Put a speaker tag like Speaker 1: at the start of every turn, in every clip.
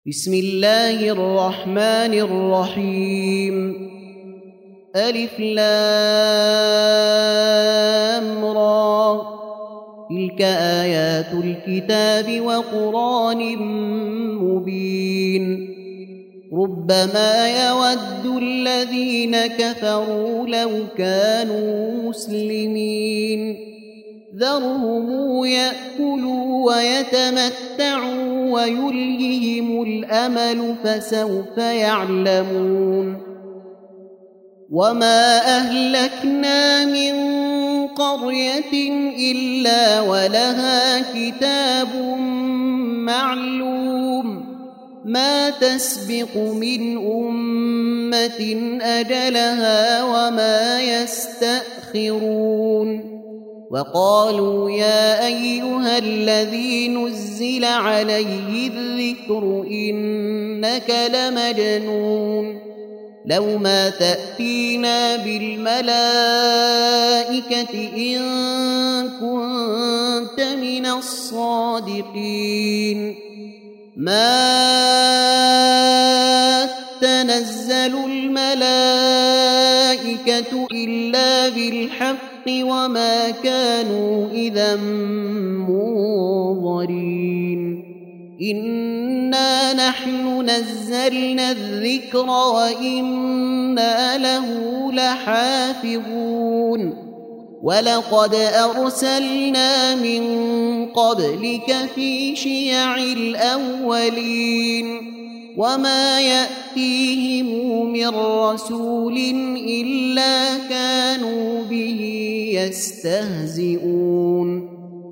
Speaker 1: بسم الله الرحمن الرحيم ألف لام را تلك آيات الكتاب وقرآن مبين ربما يود الذين كفروا لو كانوا مسلمين ذرهم يأكلوا ويتمتعوا ويلههم الأمل فسوف يعلمون وما أهلكنا من قرية إلا ولها كتاب معلوم ما تسبق من أمة أجلها وما يستأخرون وقالوا يا أيها الذي نزل عليه الذكر إنك لمجنون لو ما تأتينا بالملائكة إن كنت من الصادقين ما تنزل الملائكة إلا بالحق وما كانوا إذا منظرين إنا نحن نزلنا الذكر وإنا له لحافظون ولقد أرسلنا من قبلك في شيع الأولين وما يأتيهم من رسول إلا كانوا به يستهزئون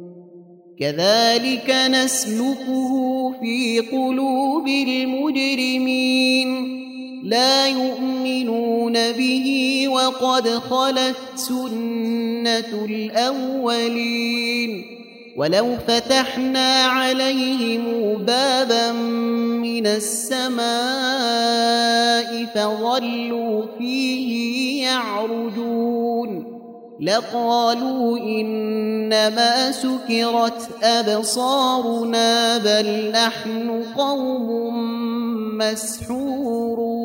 Speaker 1: كذلك نسلكه في قلوب المجرمين لا يؤمنون به وقد خلت سنة الأولين ولو فتحنا عليهم بابا من السماء فظلوا فيه يعرجون لقالوا إنما سكرت أبصارنا بل نحن قوم مسحورون